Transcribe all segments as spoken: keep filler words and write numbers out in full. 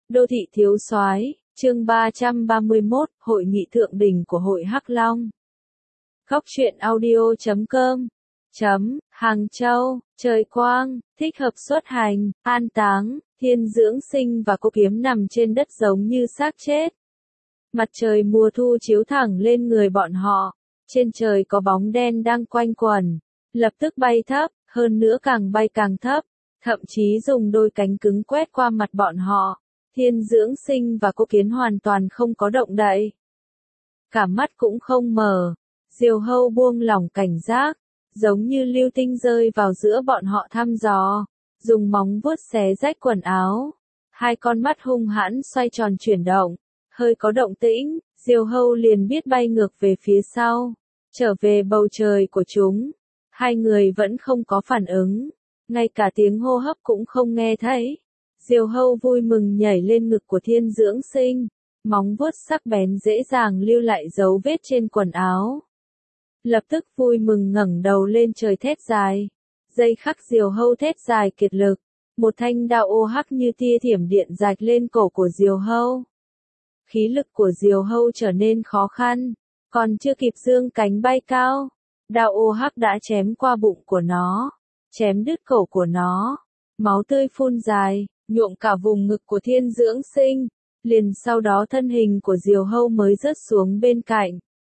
Đô thị thiếu soái, chương ba trăm ba mươi mốt, Hội nghị thượng đỉnh của Hội Hắc Long. Góc truyện audio chấm com chấm Hàng Châu, trời quang, thích hợp xuất hành, an táng, Thiên Dưỡng Sinh và Cô Kiếm nằm trên đất giống như xác chết. Mặt trời mùa thu chiếu thẳng lên người bọn họ, trên trời có bóng đen đang quanh quẩn, lập tức bay thấp, hơn nữa càng bay càng thấp, thậm chí dùng đôi cánh cứng quét qua mặt bọn họ. Thiên Dưỡng Sinh và Cô Kiến hoàn toàn không có động đậy. Cả mắt cũng không mở, Diều Hâu buông lỏng cảnh giác, giống như lưu tinh rơi vào giữa bọn họ thăm dò, dùng móng vuốt xé rách quần áo. Hai con mắt hung hãn xoay tròn chuyển động, hơi có động tĩnh, Diều Hâu liền biết bay ngược về phía sau, trở về bầu trời của chúng. Hai người vẫn không có phản ứng, ngay cả tiếng hô hấp cũng không nghe thấy. Diều Hâu vui mừng nhảy lên ngực của Thiên Dưỡng Sinh, móng vuốt sắc bén dễ dàng lưu lại dấu vết trên quần áo. Lập tức vui mừng ngẩng đầu lên trời thét dài. Giây khắc Diều Hâu thét dài kiệt lực, một thanh đao ô hắc như tia thiểm điện rạch lên cổ của Diều Hâu. Khí lực của Diều Hâu trở nên khó khăn, còn chưa kịp dương cánh bay cao, đao ô hắc đã chém qua bụng của nó, chém đứt cổ của nó, máu tươi phun dài, nhuộm cả vùng ngực của Thiên Dưỡng Sinh, liền sau đó thân hình của Diều Hâu mới rớt xuống bên cạnh.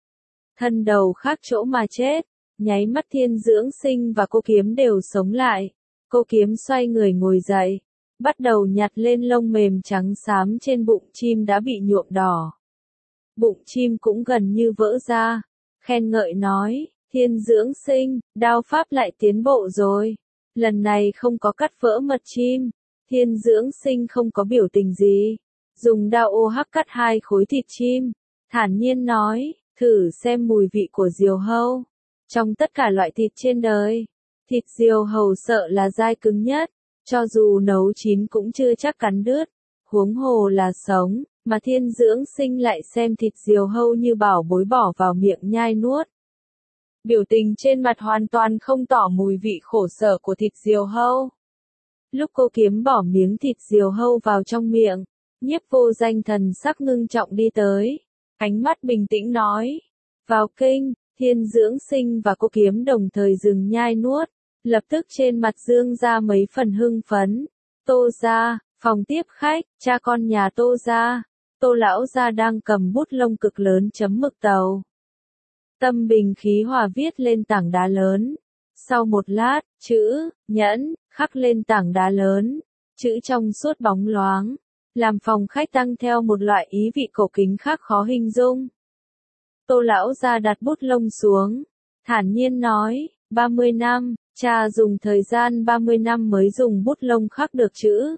Thân đầu khác chỗ mà chết, nháy mắt Thiên Dưỡng Sinh và Cô Kiếm đều sống lại. Cô Kiếm xoay người ngồi dậy, bắt đầu nhặt lên lông mềm trắng xám trên bụng chim đã bị nhuộm đỏ. Bụng chim cũng gần như vỡ ra, khen ngợi nói, Thiên Dưỡng Sinh, đao pháp lại tiến bộ rồi, lần này không có cắt vỡ mật chim. Thiên Dưỡng Sinh không có biểu tình gì, dùng đao ô hắc cắt hai khối thịt chim, thản nhiên nói, thử xem mùi vị của Diều Hâu. Trong tất cả loại thịt trên đời, thịt Diều Hâu sợ là dai cứng nhất, cho dù nấu chín cũng chưa chắc cắn đứt, huống hồ là sống, mà Thiên Dưỡng Sinh lại xem thịt Diều Hâu như bảo bối bỏ vào miệng nhai nuốt. Biểu tình trên mặt hoàn toàn không tỏ mùi vị khổ sở của thịt Diều Hâu. Lúc Cô Kiếm bỏ miếng thịt Diều Hâu vào trong miệng, Nhiếp Vô Danh thần sắc ngưng trọng đi tới, ánh mắt bình tĩnh nói, vào kinh. Thiên Dưỡng Sinh và Cô Kiếm đồng thời dừng nhai nuốt, lập tức trên mặt dương ra mấy phần hưng phấn. Tô gia, phòng tiếp khách, cha con nhà Tô gia, Tô lão gia đang cầm bút lông cực lớn chấm mực tàu. Tâm bình khí hòa viết lên tảng đá lớn. Sau một lát, chữ nhẫn khắc lên tảng đá lớn, chữ trong suốt bóng loáng, làm phòng khách tăng theo một loại ý vị cổ kính khác khó hình dung. Tô lão gia đặt bút lông xuống, thản nhiên nói, ba mươi năm, cha dùng thời gian ba mươi năm mới dùng bút lông khắc được chữ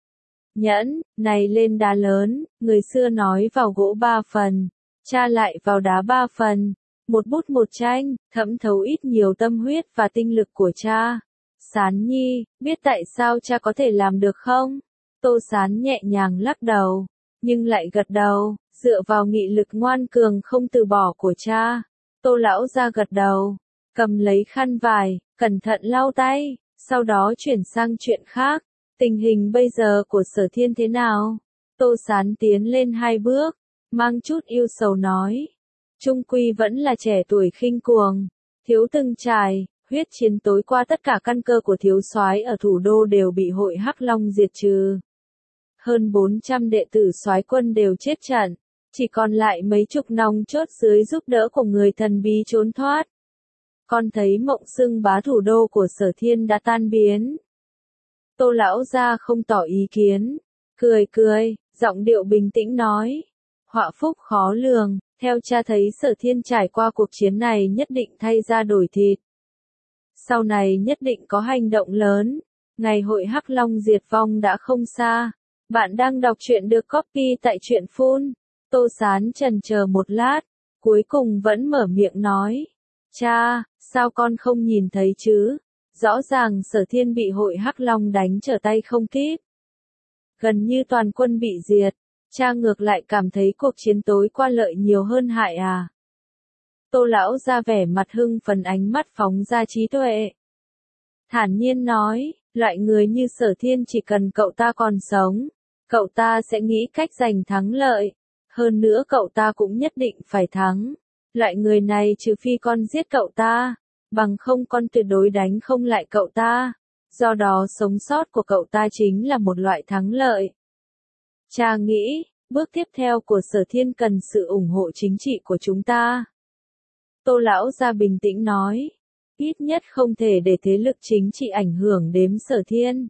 nhẫn này lên đá lớn. Người xưa nói vào gỗ ba phần, cha lại vào đá ba phần. Một bút một tranh, thấm thấu ít nhiều tâm huyết và tinh lực của cha. Sán nhi, biết tại sao cha có thể làm được không? Tô Sán nhẹ nhàng lắc đầu, nhưng lại gật đầu, dựa vào nghị lực ngoan cường không từ bỏ của cha. Tô lão gia gật đầu, cầm lấy khăn vải, cẩn thận lau tay, sau đó chuyển sang chuyện khác. Tình hình bây giờ của Sở Thiên thế nào? Tô Sán tiến lên hai bước, mang chút yêu sầu nói. Trung quy vẫn là trẻ tuổi khinh cuồng, thiếu từng trải, huyết chiến tối qua tất cả căn cơ của thiếu soái ở thủ đô đều bị Hội Hắc Long diệt trừ. Hơn bốn trăm đệ tử soái quân đều chết trận, chỉ còn lại mấy chục nòng chốt dưới giúp đỡ của người thần bí trốn thoát. Con thấy mộng xưng bá thủ đô của Sở Thiên đã tan biến. Tô lão gia không tỏ ý kiến, cười cười, giọng điệu bình tĩnh nói, họa phúc khó lường. Theo cha thấy Sở Thiên trải qua cuộc chiến này nhất định thay ra đổi thịt. Sau này nhất định có hành động lớn, ngày Hội Hắc Long diệt vong đã không xa. Bạn đang đọc truyện được copy tại truyện phun. Tô Sán chần chờ một lát, cuối cùng vẫn mở miệng nói. Cha, sao con không nhìn thấy chứ? Rõ ràng Sở Thiên bị Hội Hắc Long đánh trở tay không kịp. Gần như toàn quân bị diệt. Cha ngược lại cảm thấy cuộc chiến tối qua lợi nhiều hơn hại à? Tô lão ra vẻ mặt hưng phấn, ánh mắt phóng ra trí tuệ. Thản nhiên nói, loại người như Sở Thiên chỉ cần cậu ta còn sống, cậu ta sẽ nghĩ cách giành thắng lợi. Hơn nữa cậu ta cũng nhất định phải thắng. Loại người này trừ phi con giết cậu ta, bằng không con tuyệt đối đánh không lại cậu ta. Do đó sống sót của cậu ta chính là một loại thắng lợi. Cha nghĩ, bước tiếp theo của Sở Thiên cần sự ủng hộ chính trị của chúng ta. Tô lão gia bình tĩnh nói, ít nhất không thể để thế lực chính trị ảnh hưởng đến Sở Thiên.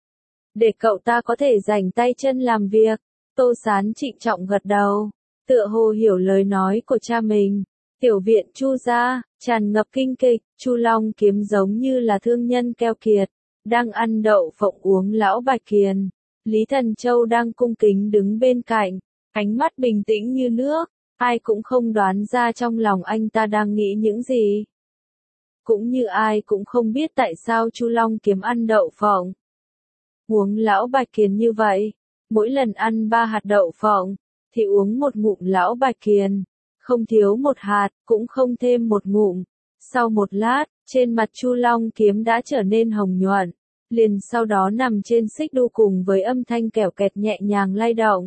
Để cậu ta có thể rảnh tay chân làm việc. Tô Sán trịnh trọng gật đầu, tựa hồ hiểu lời nói của cha mình. Tiểu viện Chu gia, tràn ngập kinh kịch, Chu Long Kiếm giống như là thương nhân keo kiệt, đang ăn đậu phộng uống lão bạch kiền. Lý Thần Châu đang cung kính đứng bên cạnh, ánh mắt bình tĩnh như nước, ai cũng không đoán ra trong lòng anh ta đang nghĩ những gì. Cũng như ai cũng không biết tại sao Chu Long Kiếm ăn đậu phộng, uống lão bạch kiền như vậy. Mỗi lần ăn ba hạt đậu phộng, thì uống một ngụm lão bạch kiền, không thiếu một hạt, cũng không thêm một ngụm. Sau một lát, trên mặt Chu Long Kiếm đã trở nên hồng nhuận, liền sau đó nằm trên xích đu cùng với âm thanh kẻo kẹt nhẹ nhàng lay động.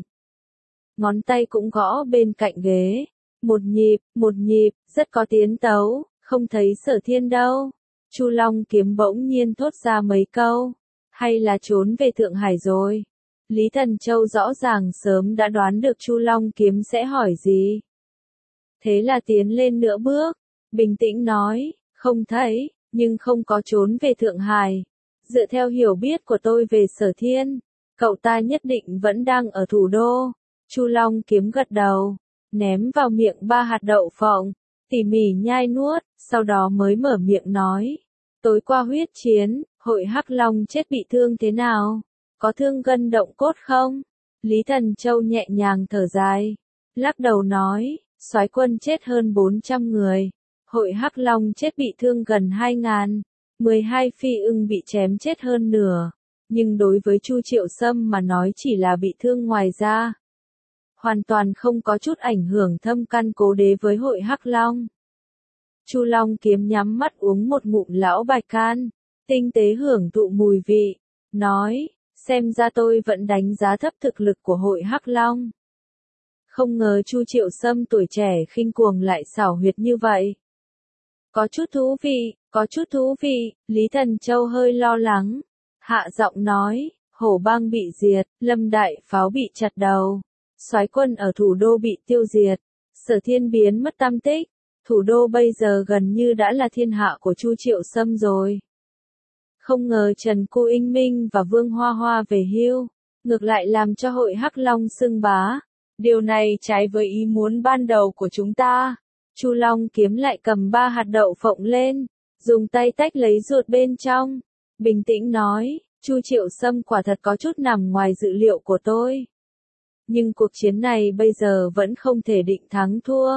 Ngón tay cũng gõ bên cạnh ghế, một nhịp, một nhịp, rất có tiến tấu, không thấy Sở Thiên đâu. Chu Long Kiếm bỗng nhiên thốt ra mấy câu, hay là trốn về Thượng Hải rồi. Lý Thần Châu rõ ràng sớm đã đoán được Chu Long Kiếm sẽ hỏi gì. Thế là tiến lên nửa bước, bình tĩnh nói, không thấy, nhưng không có trốn về Thượng Hải. Dựa theo hiểu biết của tôi về Sở Thiên, cậu ta nhất định vẫn đang ở thủ đô. Chu Long Kiếm gật đầu, ném vào miệng ba hạt đậu phộng, tỉ mỉ nhai nuốt, sau đó mới mở miệng nói. Tối qua huyết chiến, Hội Hắc Long chết bị thương thế nào? Có thương gân động cốt không? Lý Thần Châu nhẹ nhàng thở dài, lắc đầu nói, soái quân chết hơn bốn trăm người, Hội Hắc Long chết bị thương gần hai ngàn, mười hai phi ưng bị chém chết hơn nửa, nhưng đối với Chu Triệu Sâm mà nói chỉ là bị thương ngoài da, hoàn toàn không có chút ảnh hưởng thâm căn cố đế với Hội Hắc Long. Chu Long Kiếm nhắm mắt uống một ngụm lão bạch can, tinh tế hưởng thụ mùi vị, nói, xem ra tôi vẫn đánh giá thấp thực lực của Hội Hắc Long. Không ngờ Chu Triệu Sâm tuổi trẻ khinh cuồng lại xảo huyệt như vậy. Có chút thú vị, có chút thú vị, Lý Thần Châu hơi lo lắng. Hạ giọng nói, Hổ Bang bị diệt, Lâm Đại Pháo bị chặt đầu, soái quân ở thủ đô bị tiêu diệt, Sở Thiên biến mất tăm tích, thủ đô bây giờ gần như đã là thiên hạ của Chu Triệu Sâm rồi. Không ngờ Trần Cô Inh Minh và Vương Hoa Hoa về hưu, ngược lại làm cho Hội Hắc Long xưng bá. Điều này trái với ý muốn ban đầu của chúng ta. Chu Long Kiếm lại cầm ba hạt đậu phộng lên, dùng tay tách lấy ruột bên trong, bình tĩnh nói, Chu Triệu Sâm quả thật có chút nằm ngoài dự liệu của tôi. Nhưng cuộc chiến này bây giờ vẫn không thể định thắng thua.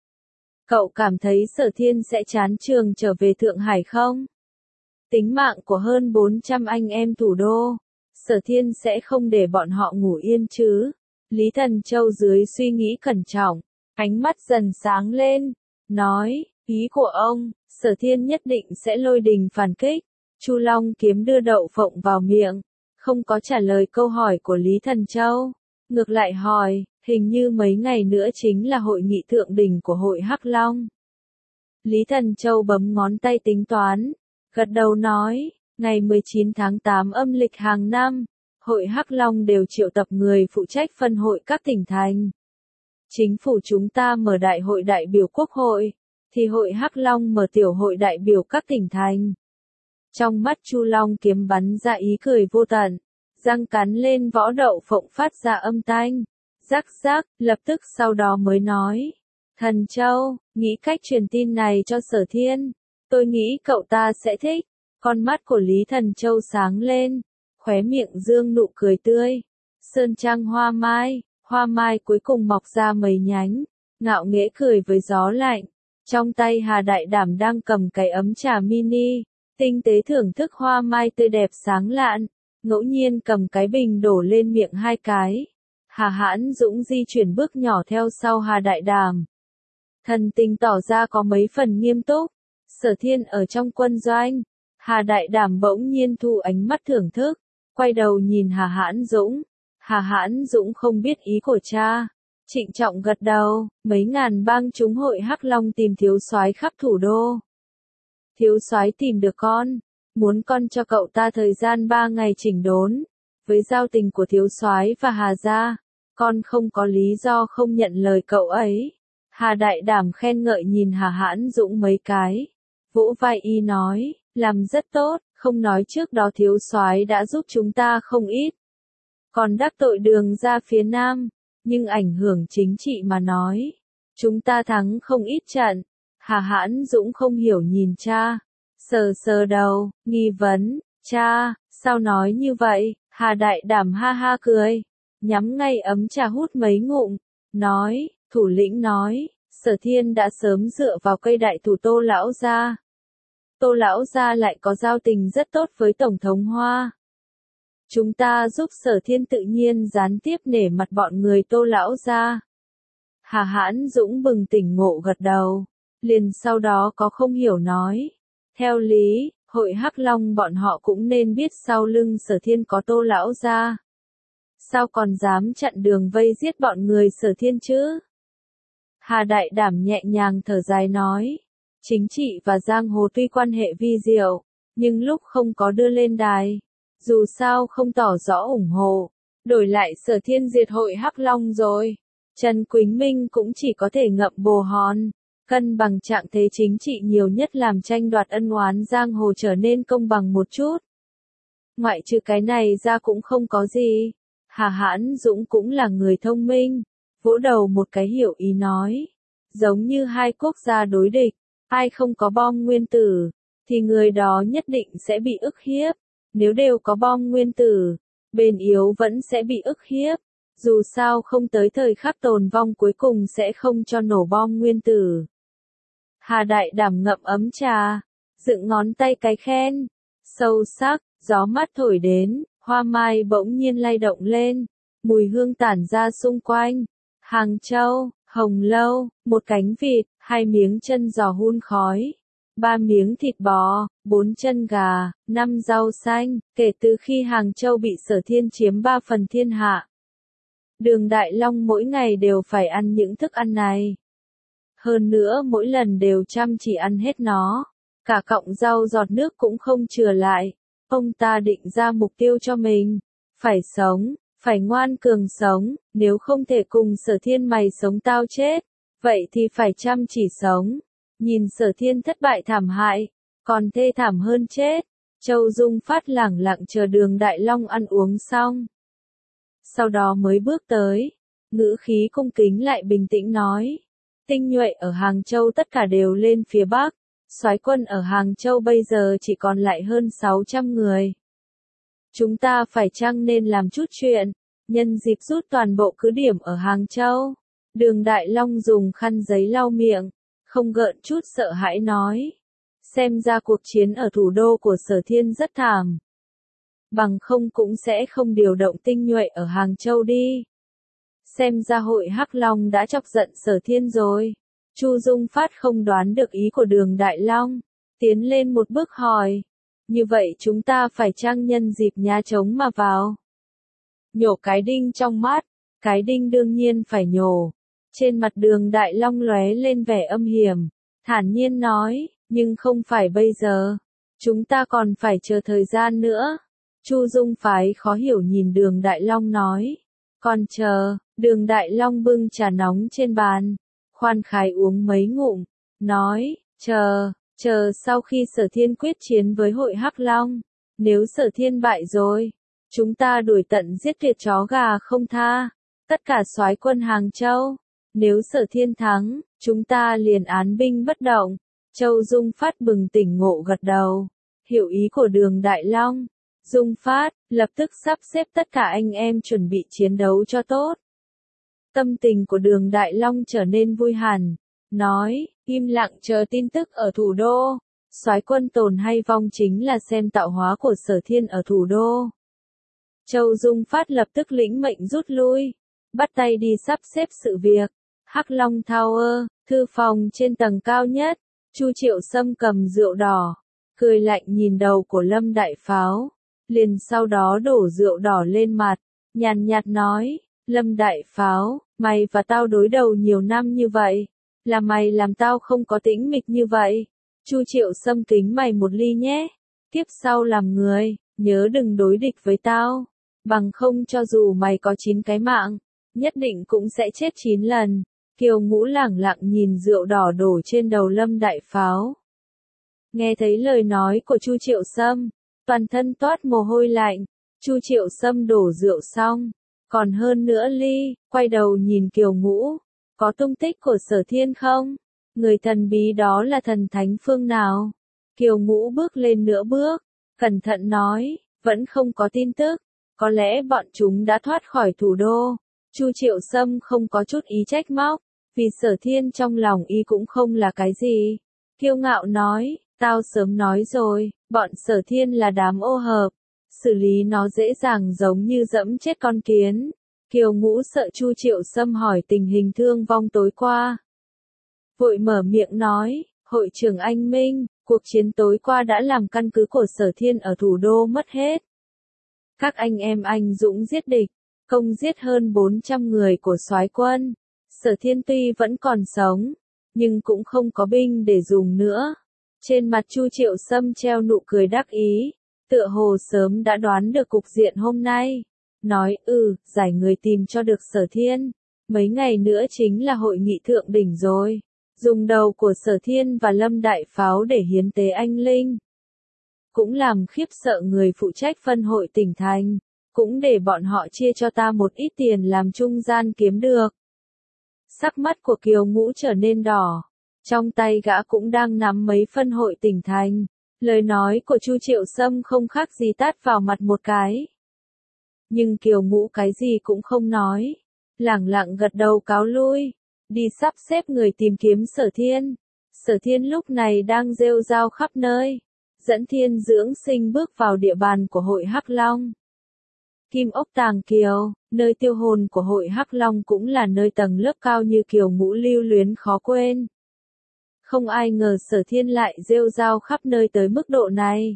Cậu cảm thấy Sở Thiên sẽ chán trường trở về Thượng Hải không? Tính mạng của hơn bốn trăm anh em thủ đô, Sở Thiên sẽ không để bọn họ ngủ yên chứ? Lý Thần Châu dưới suy nghĩ cẩn trọng, ánh mắt dần sáng lên, nói, ý của ông, Sở Thiên nhất định sẽ lôi đình phản kích. Chu Long Kiếm đưa đậu phộng vào miệng, không có trả lời câu hỏi của Lý Thần Châu, ngược lại hỏi, hình như mấy ngày nữa chính là hội nghị thượng đỉnh của Hội Hắc Long. Lý Thần Châu bấm ngón tay tính toán, gật đầu nói, ngày mười chín tháng tám âm lịch hàng năm, Hội Hắc Long đều triệu tập người phụ trách phân hội các tỉnh thành. Chính phủ chúng ta mở đại hội đại biểu quốc hội, thì Hội Hắc Long mở tiểu hội đại biểu các tỉnh thành. Trong mắt Chu Long Kiếm bắn ra ý cười vô tận, răng cắn lên vỏ đậu phộng phát ra âm thanh, rắc rắc, lập tức sau đó mới nói, Thần Châu, nghĩ cách truyền tin này cho Sở Thiên, tôi nghĩ cậu ta sẽ thích. Con mắt của Lý Thần Châu sáng lên, khóe miệng dương nụ cười tươi. Sơn trang hoa mai, hoa mai cuối cùng mọc ra mấy nhánh, ngạo nghễ cười với gió lạnh. Trong tay Hà Đại Đảm đang cầm cái ấm trà mini, tinh tế thưởng thức hoa mai tươi đẹp sáng lạn, ngẫu nhiên cầm cái bình đổ lên miệng hai cái. Hà Hãn Dũng di chuyển bước nhỏ theo sau Hà Đại Đảm. Thần tình tỏ ra có mấy phần nghiêm túc. Sở Thiên ở trong quân doanh. Hà Đại Đảm bỗng nhiên thu ánh mắt thưởng thức, quay đầu nhìn Hà Hãn Dũng. Hà Hãn Dũng không biết ý của cha. Trịnh trọng gật đầu, mấy ngàn bang chúng hội Hắc Long tìm thiếu soái khắp thủ đô. Thiếu soái tìm được con, muốn con cho cậu ta thời gian ba ngày chỉnh đốn. Với giao tình của thiếu soái và Hà gia, con không có lý do không nhận lời cậu ấy. Hà Đại Đảm khen ngợi nhìn Hà Hãn Dũng mấy cái. Vỗ vai y nói, làm rất tốt, không nói trước đó thiếu soái đã giúp chúng ta không ít. Còn đắc tội Đường ra phía Nam, nhưng ảnh hưởng chính trị mà nói. Chúng ta thắng không ít trận. Hà Hãn Dũng không hiểu nhìn cha. Sờ sờ đầu, nghi vấn, cha, sao nói như vậy? Hà Đại Đảm ha ha cười. Nhắm ngay ấm trà hút mấy ngụm. Nói, thủ lĩnh nói, Sở Thiên đã sớm dựa vào cây đại thụ Tô Lão gia. Tô Lão gia lại có giao tình rất tốt với Tổng thống Hoa. Chúng ta giúp Sở Thiên tự nhiên gián tiếp nể mặt bọn người Tô Lão gia. Hà Hãn Dũng bừng tỉnh ngộ gật đầu. Liền sau đó có không hiểu nói. Theo lý, hội Hắc Long bọn họ cũng nên biết sau lưng Sở Thiên có Tô Lão gia. Sao còn dám chặn đường vây giết bọn người Sở Thiên chứ? Hà Đại Đảm nhẹ nhàng thở dài nói. Chính trị và giang hồ tuy quan hệ vi diệu, nhưng lúc không có đưa lên đài. Dù sao không tỏ rõ ủng hộ, đổi lại Sở Thiên diệt hội Hắc Long rồi. Trần Quỳnh Minh cũng chỉ có thể ngậm bồ hòn, cân bằng trạng thế chính trị nhiều nhất làm tranh đoạt ân oán giang hồ trở nên công bằng một chút. Ngoại trừ cái này ra cũng không có gì. Hà Hãn Dũng cũng là người thông minh, vỗ đầu một cái hiểu ý nói. Giống như hai quốc gia đối địch, ai không có bom nguyên tử, thì người đó nhất định sẽ bị ức hiếp. Nếu đều có bom nguyên tử, bên yếu vẫn sẽ bị ức hiếp. Dù sao không tới thời khắc tồn vong cuối cùng sẽ không cho nổ bom nguyên tử. Hà Đại Đảm ngậm ấm trà, dựng ngón tay cái khen. Sâu sắc, gió mát thổi đến, hoa mai bỗng nhiên lay động lên. Mùi hương tản ra xung quanh. Hàng Châu, Hồng Lâu, một cánh vịt, hai miếng chân giò hun khói. Ba miếng thịt bò, bốn chân gà, năm rau xanh, kể từ khi Hàng Châu bị Sở Thiên chiếm ba phần thiên hạ. Đường Đại Long mỗi ngày đều phải ăn những thức ăn này. Hơn nữa mỗi lần đều chăm chỉ ăn hết nó. Cả cọng rau giọt nước cũng không chừa lại. Ông ta định ra mục tiêu cho mình. Phải sống, phải ngoan cường sống, nếu không thể cùng Sở Thiên mày sống tao chết. Vậy thì phải chăm chỉ sống. Nhìn Sở Thiên thất bại thảm hại, còn thê thảm hơn chết. Châu Dung Phát lẳng lặng chờ Đường Đại Long ăn uống xong. Sau đó mới bước tới, ngữ khí cung kính lại bình tĩnh nói. Tinh nhuệ ở Hàng Châu tất cả đều lên phía Bắc, soái quân ở Hàng Châu bây giờ chỉ còn lại hơn sáu trăm người. Chúng ta phải chăng nên làm chút chuyện, nhân dịp rút toàn bộ cứ điểm ở Hàng Châu. Đường Đại Long dùng khăn giấy lau miệng, không gợn chút sợ hãi nói. Xem ra cuộc chiến ở thủ đô của Sở Thiên rất thảm. Bằng không cũng sẽ không điều động tinh nhuệ ở Hàng Châu đi. Xem ra hội Hắc Long đã chọc giận Sở Thiên rồi. Chu Dung Phát không đoán được ý của Đường Đại Long, tiến lên một bước hỏi. Như vậy chúng ta phải chăng nhân dịp nhá trống mà vào? Nhổ cái đinh trong mắt, cái đinh đương nhiên phải nhổ. Trên mặt Đường Đại Long lóe lên vẻ âm hiểm, thản nhiên nói, nhưng không phải bây giờ. Chúng ta còn phải chờ thời gian nữa. Chu Dung Phái khó hiểu nhìn Đường Đại Long nói. Còn chờ, Đường Đại Long bưng trà nóng trên bàn, khoan khai uống mấy ngụm, nói, chờ, chờ sau khi Sở Thiên quyết chiến với hội Hắc Long. Nếu Sở Thiên bại rồi, chúng ta đuổi tận giết tuyệt chó gà không tha, tất cả soái quân Hàng Châu. Nếu Sở Thiên thắng, chúng ta liền án binh bất động. Châu Dung Phát bừng tỉnh ngộ gật đầu, hiểu ý của Đường Đại Long. Dung Phát, lập tức sắp xếp tất cả anh em chuẩn bị chiến đấu cho tốt. Tâm tình của Đường Đại Long trở nên vui hẳn, nói, im lặng chờ tin tức ở thủ đô. Soái quân tồn hay vong chính là xem tạo hóa của Sở Thiên ở thủ đô. Châu Dung Phát lập tức lĩnh mệnh rút lui, bắt tay đi sắp xếp sự việc. Hắc Long Tower, thư phòng trên tầng cao nhất, Chu Triệu Sâm cầm rượu đỏ, cười lạnh nhìn đầu của Lâm Đại Pháo, liền sau đó đổ rượu đỏ lên mặt, nhàn nhạt nói, Lâm Đại Pháo, mày và tao đối đầu nhiều năm như vậy, là mày làm tao không có tĩnh mịch như vậy. Chu Triệu Sâm kính mày một ly nhé, kiếp sau làm người, nhớ đừng đối địch với tao, bằng không cho dù mày có chín cái mạng, nhất định cũng sẽ chết chín lần. Kiều Ngũ lẳng lặng nhìn rượu đỏ đổ trên đầu Lâm Đại Pháo. Nghe thấy lời nói của Chu Triệu Sâm, toàn thân toát mồ hôi lạnh. Chu Triệu Sâm đổ rượu xong, còn hơn nữa ly, quay đầu nhìn Kiều Ngũ, có tung tích của Sở Thiên không? Người thần bí đó là thần thánh phương nào? Kiều Ngũ bước lên nửa bước, cẩn thận nói, vẫn không có tin tức, có lẽ bọn chúng đã thoát khỏi thủ đô. Chu Triệu Sâm không có chút ý trách móc, vì Sở Thiên trong lòng y cũng không là cái gì. Kiêu ngạo nói, tao sớm nói rồi, bọn Sở Thiên là đám ô hợp, xử lý nó dễ dàng giống như dẫm chết con kiến. Kiều Ngũ sợ Chu Triệu Sâm hỏi tình hình thương vong tối qua, vội mở miệng nói, hội trưởng anh Minh, cuộc chiến tối qua đã làm căn cứ của Sở Thiên ở thủ đô mất hết. Các anh em anh dũng giết địch, công giết hơn bốn trăm người của soái quân. Sở Thiên tuy vẫn còn sống, nhưng cũng không có binh để dùng nữa. Trên mặt Chu Triệu Sâm treo nụ cười đắc ý, tựa hồ sớm đã đoán được cục diện hôm nay. Nói, ừ, giải người tìm cho được Sở Thiên. Mấy ngày nữa chính là hội nghị thượng đỉnh rồi. Dùng đầu của Sở Thiên và Lâm Đại Pháo để hiến tế anh linh. Cũng làm khiếp sợ người phụ trách phân hội tỉnh thành. Cũng để bọn họ chia cho ta một ít tiền làm trung gian kiếm được. Sắc mắt của Kiều Ngũ trở nên đỏ. Trong tay gã cũng đang nắm mấy phân hội tỉnh thành. Lời nói của Chu Triệu Sâm không khác gì tát vào mặt một cái. Nhưng Kiều Ngũ cái gì cũng không nói. Lẳng lặng gật đầu cáo lui. Đi sắp xếp người tìm kiếm Sở Thiên. Sở Thiên lúc này đang rêu rao khắp nơi. Dẫn Thiên Dưỡng Sinh bước vào địa bàn của hội Hắc Long. Kim ốc Tàng Kiều, nơi tiêu hồn của hội Hắc Long cũng là nơi tầng lớp cao như Kiều Ngũ lưu luyến khó quên. Không ai ngờ Sở Thiên lại rêu rao khắp nơi tới mức độ này.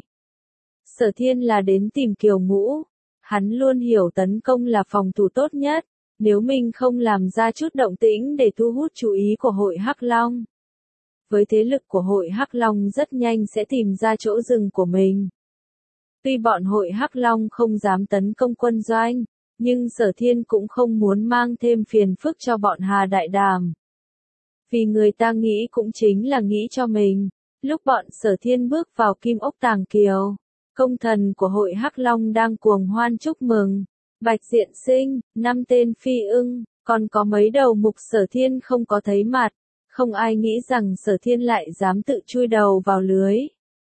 Sở Thiên là đến tìm Kiều Ngũ. Hắn luôn hiểu tấn công là phòng thủ tốt nhất. Nếu mình không làm ra chút động tĩnh để thu hút chú ý của hội Hắc Long. Với thế lực của hội Hắc Long rất nhanh sẽ tìm ra chỗ dừng của mình. Tuy bọn hội Hắc Long không dám tấn công quân doanh, nhưng Sở Thiên cũng không muốn mang thêm phiền phức cho bọn Hà Đại Đàm. Vì người ta nghĩ cũng chính là nghĩ cho mình. Lúc bọn Sở Thiên bước vào Kim ốc Tàng Kiều, công thần của hội Hắc Long đang cuồng hoan chúc mừng. Bạch Diện Sinh, năm tên phi ưng, còn có mấy đầu mục Sở Thiên không có thấy mặt. Không ai nghĩ rằng Sở Thiên lại dám tự chui đầu vào lưới.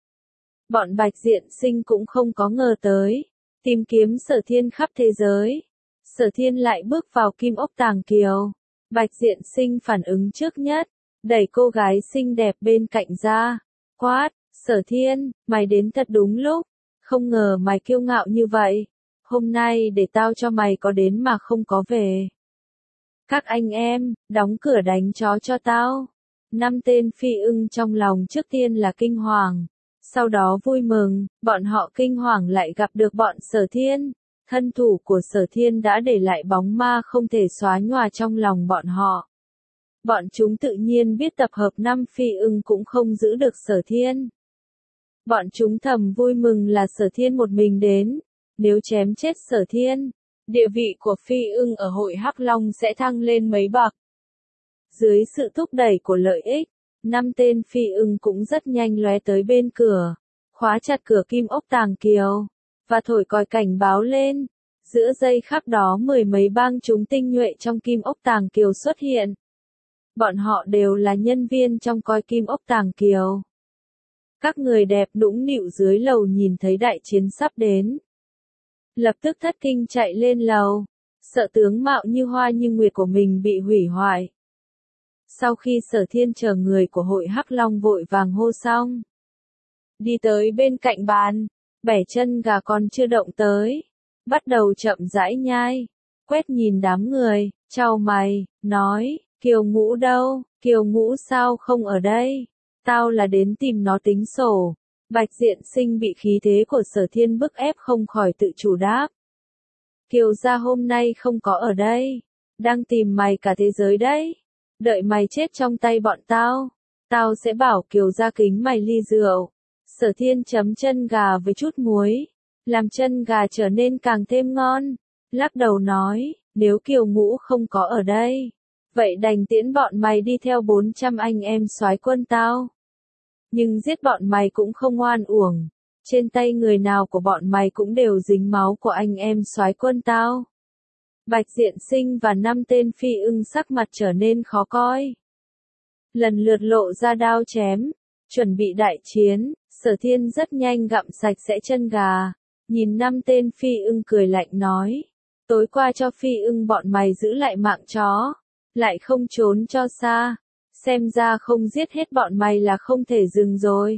Bọn Bạch Diện Sinh cũng không có ngờ tới. Tìm kiếm Sở Thiên khắp thế giới. Sở Thiên lại bước vào Kim ốc Tàng Kiều. Bạch Diện Sinh phản ứng trước nhất. Đẩy cô gái xinh đẹp bên cạnh ra. Quát, Sở Thiên, mày đến thật đúng lúc. Không ngờ mày kiêu ngạo như vậy. Hôm nay để tao cho mày có đến mà không có về. Các anh em, đóng cửa đánh chó cho tao. Năm tên phi ưng trong lòng trước tiên là kinh hoàng. Sau đó vui mừng, bọn họ kinh hoàng lại gặp được bọn Sở Thiên. Thân thủ của Sở Thiên đã để lại bóng ma không thể xóa nhòa trong lòng bọn họ. Bọn chúng tự nhiên biết tập hợp năm phi ưng cũng không giữ được Sở Thiên. Bọn chúng thầm vui mừng là Sở Thiên một mình đến. Nếu chém chết Sở Thiên, địa vị của phi ưng ở hội Hắc Long sẽ thăng lên mấy bậc. Dưới sự thúc đẩy của lợi ích, năm tên phi ưng cũng rất nhanh lóe tới bên cửa, khóa chặt cửa Kim ốc Tàng Kiều, và thổi còi cảnh báo lên. Giữa giây khắc đó mười mấy bang chúng tinh nhuệ trong Kim ốc Tàng Kiều xuất hiện. Bọn họ đều là nhân viên trong coi Kim ốc Tàng Kiều. Các người đẹp nũng nịu dưới lầu nhìn thấy đại chiến sắp đến. Lập tức thất kinh chạy lên lầu, sợ tướng mạo như hoa như nguyệt của mình bị hủy hoại. Sau khi Sở Thiên chờ người của hội Hắc Long vội vàng hô xong, đi tới bên cạnh bàn, bẻ chân gà còn chưa động tới, bắt đầu chậm rãi nhai, quét nhìn đám người, chau mày, nói, Kiều Ngũ đâu, Kiều Ngũ sao không ở đây, tao là đến tìm nó tính sổ. Bạch Diện Sinh bị khí thế của Sở Thiên bức ép không khỏi tự chủ đáp. Kiều gia hôm nay không có ở đây. Đang tìm mày cả thế giới đấy. Đợi mày chết trong tay bọn tao. Tao sẽ bảo Kiều gia kính mày ly rượu. Sở Thiên chấm chân gà với chút muối. Làm chân gà trở nên càng thêm ngon. Lắc đầu nói, nếu Kiều Ngũ không có ở đây. Vậy đành tiễn bọn mày đi theo bốn trăm anh em soái quân tao. Nhưng giết bọn mày cũng không oan uổng. Trên tay người nào của bọn mày cũng đều dính máu của anh em soái quân tao. Bạch Diện Sinh và năm tên phi ưng sắc mặt trở nên khó coi. Lần lượt lộ ra đao chém, chuẩn bị đại chiến. Sở Thiên rất nhanh gặm sạch sẽ chân gà, nhìn năm tên phi ưng cười lạnh nói. Tối qua cho phi ưng bọn mày giữ lại mạng chó, lại không trốn cho xa. Xem ra không giết hết bọn mày là không thể dừng rồi.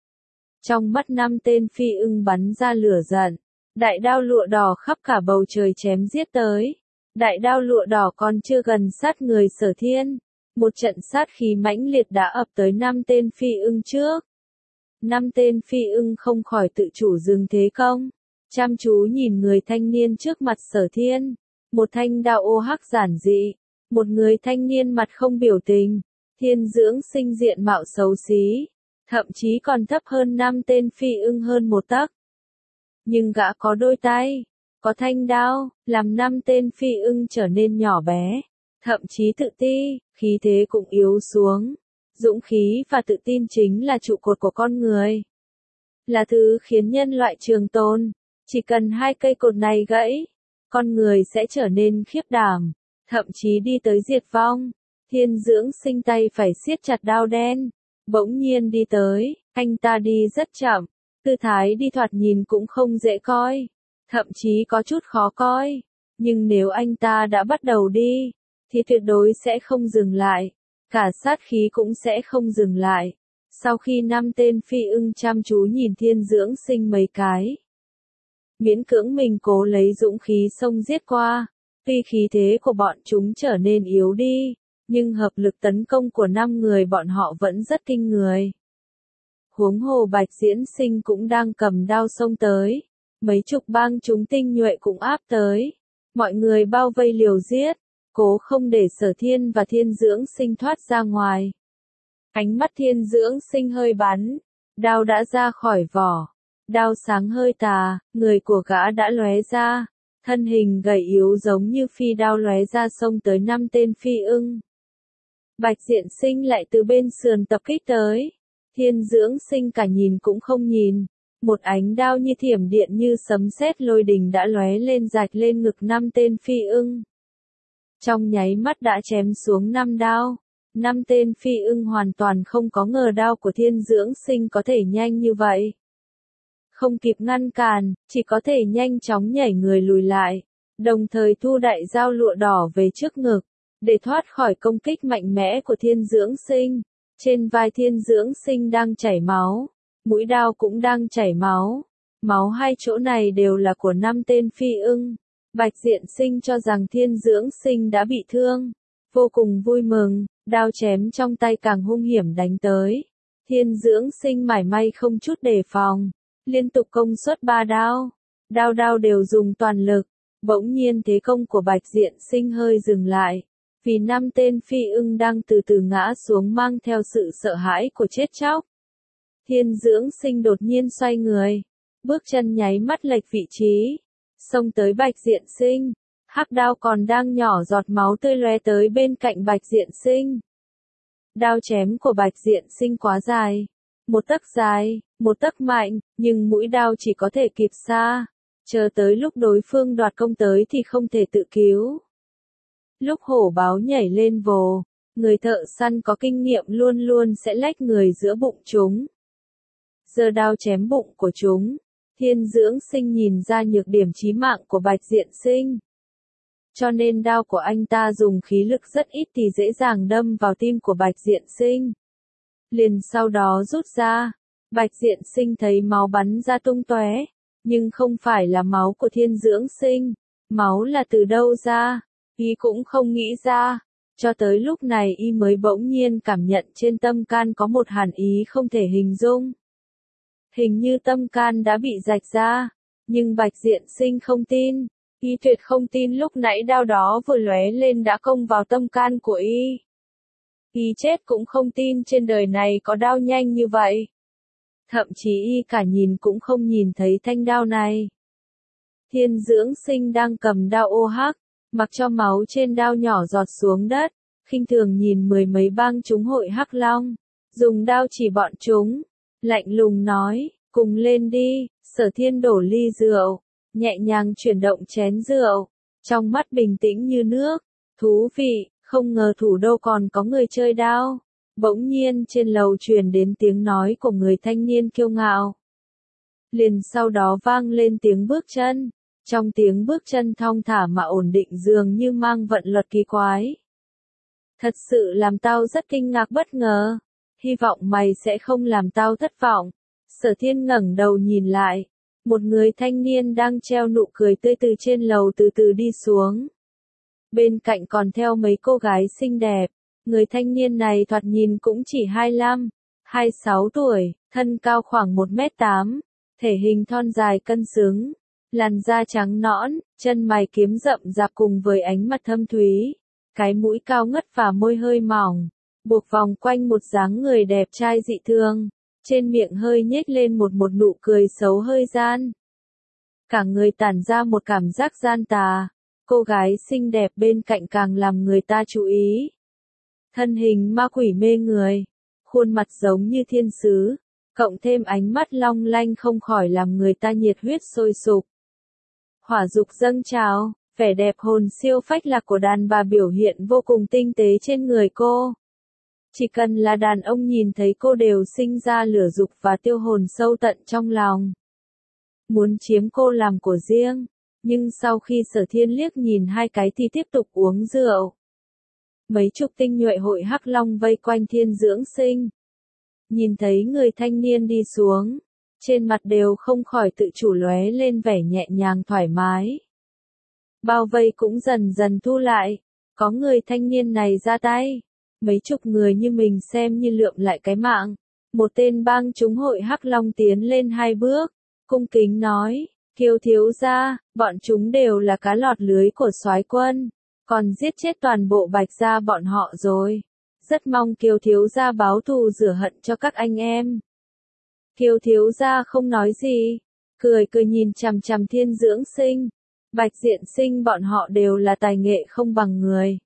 Trong mắt năm tên phi ưng bắn ra lửa giận. Đại đao lụa đỏ khắp cả bầu trời chém giết tới. Đại đao lụa đỏ còn chưa gần sát người Sở Thiên. Một trận sát khí mãnh liệt đã ập tới năm tên phi ưng trước. Năm tên phi ưng không khỏi tự chủ dừng thế công. Chăm chú nhìn người thanh niên trước mặt Sở Thiên. Một thanh đao ô hắc giản dị. Một người thanh niên mặt không biểu tình. Thiên Dưỡng Sinh diện mạo xấu xí. Thậm chí còn thấp hơn năm tên phi ưng hơn một tấc. Nhưng gã có đôi tay, có thanh đao, làm năm tên phi ưng trở nên nhỏ bé, thậm chí tự ti, khí thế cũng yếu xuống. Dũng khí và tự tin chính là trụ cột của con người. Là thứ khiến nhân loại trường tồn. Chỉ cần hai cây cột này gãy, con người sẽ trở nên khiếp đảm, thậm chí đi tới diệt vong. Thiên Dưỡng Sinh tay phải siết chặt đao đen. Bỗng nhiên đi tới, anh ta đi rất chậm, tư thái đi thoạt nhìn cũng không dễ coi, thậm chí có chút khó coi, nhưng nếu anh ta đã bắt đầu đi, thì tuyệt đối sẽ không dừng lại, cả sát khí cũng sẽ không dừng lại. Sau khi năm tên phi ưng chăm chú nhìn Thiên Dưỡng Sinh mấy cái, miễn cưỡng mình cố lấy dũng khí xông giết qua, tuy khí thế của bọn chúng trở nên yếu đi. Nhưng hợp lực tấn công của năm người bọn họ vẫn rất kinh người. Huống hồ Bạch Diễn Sinh cũng đang cầm đao xông tới. Mấy chục bang chúng tinh nhuệ cũng áp tới. Mọi người bao vây liều giết, cố không để Sở Thiên và Thiên Dưỡng Sinh thoát ra ngoài. Ánh mắt Thiên Dưỡng Sinh hơi bắn, đao đã ra khỏi vỏ. Đao sáng hơi tà, người của gã đã lóe ra. Thân hình gầy yếu giống như phi đao lóe ra xông tới năm tên phi ưng. Bạch Diện Sinh lại từ bên sườn tập kích tới. Thiên Dưỡng Sinh cả nhìn cũng không nhìn. Một ánh đao như thiểm điện như sấm sét lôi đình đã lóe lên rạch lên ngực năm tên phi ưng. Trong nháy mắt đã chém xuống năm đao. Năm tên phi ưng hoàn toàn không có ngờ đao của Thiên Dưỡng Sinh có thể nhanh như vậy. Không kịp ngăn cản, chỉ có thể nhanh chóng nhảy người lùi lại. Đồng thời thu đại dao lụa đỏ về trước ngực. Để thoát khỏi công kích mạnh mẽ của Thiên Dưỡng Sinh, trên vai Thiên Dưỡng Sinh đang chảy máu, mũi đao cũng đang chảy máu. Máu hai chỗ này đều là của năm tên phi ưng. Bạch Diện Sinh cho rằng Thiên Dưỡng Sinh đã bị thương, vô cùng vui mừng, đao chém trong tay càng hung hiểm đánh tới. Thiên Dưỡng Sinh mảy may không chút đề phòng, liên tục công suất ba đao, đao đao đều dùng toàn lực. Bỗng nhiên thế công của Bạch Diện Sinh hơi dừng lại. Vì năm tên phi ưng đang từ từ ngã xuống mang theo sự sợ hãi của chết chóc. Thiên Dưỡng Sinh đột nhiên xoay người, bước chân nháy mắt lệch vị trí, xông tới Bạch Diện Sinh. Hắc đao còn đang nhỏ giọt máu tươi lóe tới bên cạnh Bạch Diện Sinh. Đao chém của Bạch Diện Sinh quá dài, một tấc dài, một tấc mạnh, nhưng mũi đao chỉ có thể kịp xa, chờ tới lúc đối phương đoạt công tới thì không thể tự cứu. Lúc hổ báo nhảy lên vồ, người thợ săn có kinh nghiệm luôn luôn sẽ lách người giữa bụng chúng. Giơ đao chém bụng của chúng, Thiên Dưỡng Sinh nhìn ra nhược điểm chí mạng của Bạch Diện Sinh. Cho nên đao của anh ta dùng khí lực rất ít thì dễ dàng đâm vào tim của Bạch Diện Sinh. Liền sau đó rút ra, Bạch Diện Sinh thấy máu bắn ra tung tóe, nhưng không phải là máu của Thiên Dưỡng Sinh, máu là từ đâu ra? Y cũng không nghĩ ra, cho tới lúc này y mới bỗng nhiên cảm nhận trên tâm can có một hàn ý không thể hình dung. Hình như tâm can đã bị rạch ra, nhưng Bạch Diện Sinh không tin, Y tuyệt không tin lúc nãy đao đó vừa lóe lên đã công vào tâm can của y. Y chết cũng không tin trên đời này có đao nhanh như vậy. Thậm chí y cả nhìn cũng không nhìn thấy thanh đao này. Thiên Dưỡng Sinh đang cầm đao ô hắc, mặc cho máu trên đao nhỏ giọt xuống đất, khinh thường nhìn mười mấy bang chúng hội Hắc Long, dùng đao chỉ bọn chúng, lạnh lùng nói, cùng lên đi. Sở Thiên đổ ly rượu, nhẹ nhàng chuyển động chén rượu, trong mắt bình tĩnh như nước. Thú vị, không ngờ thủ đô còn có người chơi đao. Bỗng nhiên trên lầu truyền đến tiếng nói của người thanh niên kiêu ngạo. Liền sau đó vang lên tiếng bước chân. Trong tiếng bước chân thong thả mà ổn định dường như mang vận luật kỳ quái. Thật sự làm tao rất kinh ngạc bất ngờ. Hy vọng mày sẽ không làm tao thất vọng. Sở Thiên ngẩng đầu nhìn lại. Một người thanh niên đang treo nụ cười tươi từ trên lầu từ từ đi xuống. Bên cạnh còn theo mấy cô gái xinh đẹp. Người thanh niên này thoạt nhìn cũng chỉ hai mươi lăm, hai mươi sáu tuổi, thân cao khoảng một mét tám, thể hình thon dài cân xứng, làn da trắng nõn, chân mày kiếm rậm rạp cùng với ánh mặt thâm thúy, cái mũi cao ngất và môi hơi mỏng, buộc vòng quanh một dáng người đẹp trai dị thường, trên miệng hơi nhếch lên một một nụ cười xấu hơi gian. Cả người tản ra một cảm giác gian tà, cô gái xinh đẹp bên cạnh càng làm người ta chú ý. Thân hình ma quỷ mê người, khuôn mặt giống như thiên sứ, cộng thêm ánh mắt long lanh không khỏi làm người ta nhiệt huyết sôi sục. Hỏa dục dâng trào, vẻ đẹp hồn siêu phách lạc của đàn bà biểu hiện vô cùng tinh tế trên người cô. Chỉ cần là đàn ông nhìn thấy cô đều sinh ra lửa dục và tiêu hồn sâu tận trong lòng. Muốn chiếm cô làm của riêng, nhưng sau khi Sở Thiên liếc nhìn hai cái thì tiếp tục uống rượu. Mấy chục tinh nhuệ hội Hắc Long vây quanh Thiên Dưỡng Sinh. Nhìn thấy người thanh niên đi xuống, trên mặt đều không khỏi tự chủ lóe lên vẻ nhẹ nhàng thoải mái. Bao vây cũng dần dần thu lại, có người thanh niên này ra tay. Mấy chục người như mình xem như lượm lại cái mạng. Một tên bang chúng hội Hắc Long tiến lên hai bước, cung kính nói, Kiều thiếu gia, bọn chúng đều là cá lọt lưới của soái quân. Còn giết chết toàn bộ Bạch gia bọn họ rồi. Rất mong Kiều thiếu gia báo thù rửa hận cho các anh em. Kiều thiếu gia không nói gì, cười cười nhìn chằm chằm Thiên Dưỡng Sinh. Bạch Diện Sinh bọn họ đều là tài nghệ không bằng người.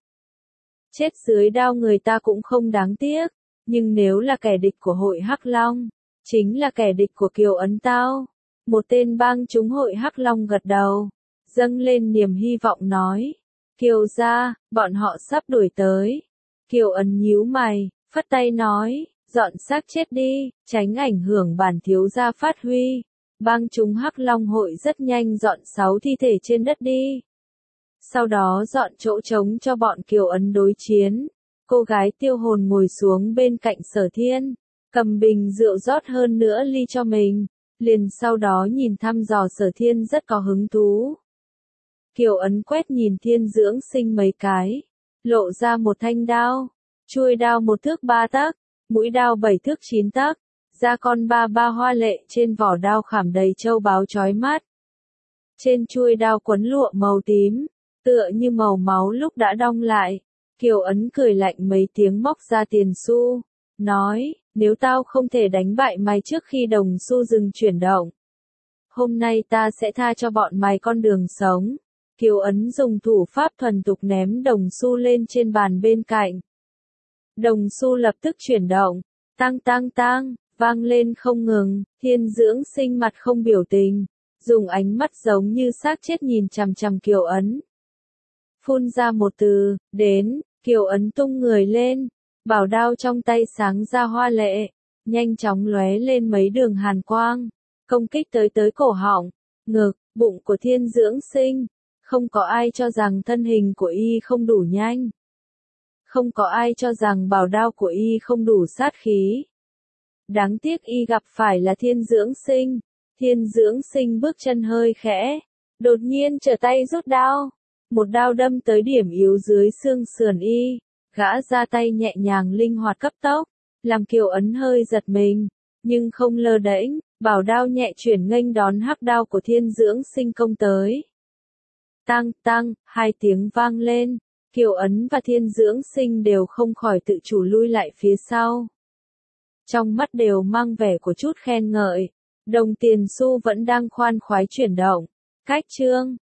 Chết dưới đao người ta cũng không đáng tiếc, nhưng nếu là kẻ địch của hội Hắc Long, chính là kẻ địch của Kiều Ấn tao. Một tên bang chúng hội Hắc Long gật đầu, dâng lên niềm hy vọng nói. Kiều gia, bọn họ sắp đuổi tới. Kiều Ấn nhíu mày, phất tay nói, dọn xác chết đi, tránh ảnh hưởng bản thiếu gia phát huy. Bang chúng Hắc Long hội rất nhanh dọn sáu thi thể trên đất đi. Sau đó dọn chỗ trống cho bọn Kiều Ấn đối chiến. Cô gái tiêu hồn ngồi xuống bên cạnh Sở Thiên, cầm bình rượu rót hơn nữa ly cho mình, liền sau đó nhìn thăm dò Sở Thiên rất có hứng thú. Kiều Ấn quét nhìn Thiên Dưỡng Sinh mấy cái, lộ ra một thanh đao, chuôi đao một thước ba tấc, mũi đao bảy thước chín tấc, da con ba ba hoa lệ trên vỏ đao khảm đầy châu báu chói mắt. Trên chuôi đao quấn lụa màu tím, tựa như màu máu lúc đã đong lại. Kiều Ấn cười lạnh mấy tiếng móc ra tiền xu, nói, nếu tao không thể đánh bại mày trước khi đồng xu dừng chuyển động, hôm nay ta sẽ tha cho bọn mày con đường sống. Kiều Ấn dùng thủ pháp thuần tục ném đồng xu lên trên bàn bên cạnh. Đồng xu lập tức chuyển động, tang tang tang, vang lên không ngừng. Thiên Dưỡng Sinh mặt không biểu tình, dùng ánh mắt giống như xác chết nhìn chằm chằm Kiều Ấn. Phun ra một từ, đến. Kiều Ấn tung người lên, bảo đao trong tay sáng ra hoa lệ, nhanh chóng lóe lên mấy đường hàn quang, công kích tới tới cổ họng, ngực, bụng của Thiên Dưỡng Sinh. Không có ai cho rằng thân hình của y không đủ nhanh. Không có ai cho rằng bảo đao của y không đủ sát khí. Đáng tiếc y gặp phải là Thiên Dưỡng Sinh. Thiên Dưỡng Sinh bước chân hơi khẽ, đột nhiên trở tay rút đao. Một đao đâm tới điểm yếu dưới xương sườn y, gã ra tay nhẹ nhàng linh hoạt cấp tốc, làm Kiều Ấn hơi giật mình, nhưng không lơ đễnh, bảo đao nhẹ chuyển nghênh đón hắc đao của Thiên Dưỡng Sinh công tới. Tăng tăng, hai tiếng vang lên, Kiều Ấn và Thiên Dưỡng Sinh đều không khỏi tự chủ lui lại phía sau. Trong mắt đều mang vẻ của chút khen ngợi, đồng tiền xu vẫn đang khoan khoái chuyển động. Cách chương